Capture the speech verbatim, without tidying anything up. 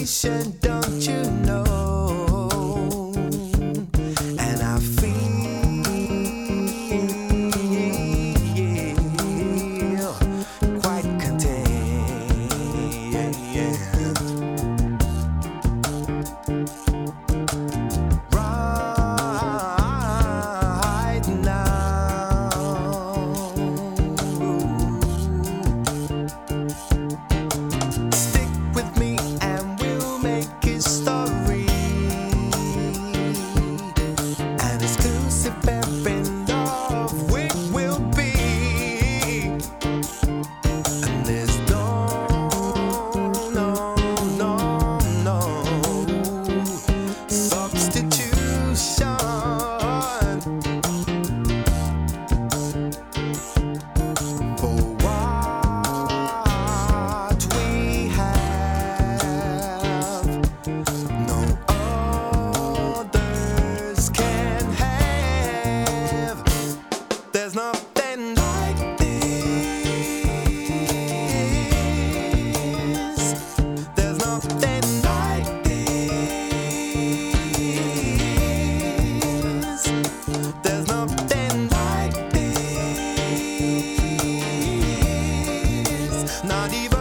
sensation, don't you know? And I feel quite content right now. Stick with me and we'll make history. An exclusive pair in love we will be. And there's no, no, no, no substitution for what we have. No others can have. There's nothing like this. There's nothing like this. There's nothing like this. Not even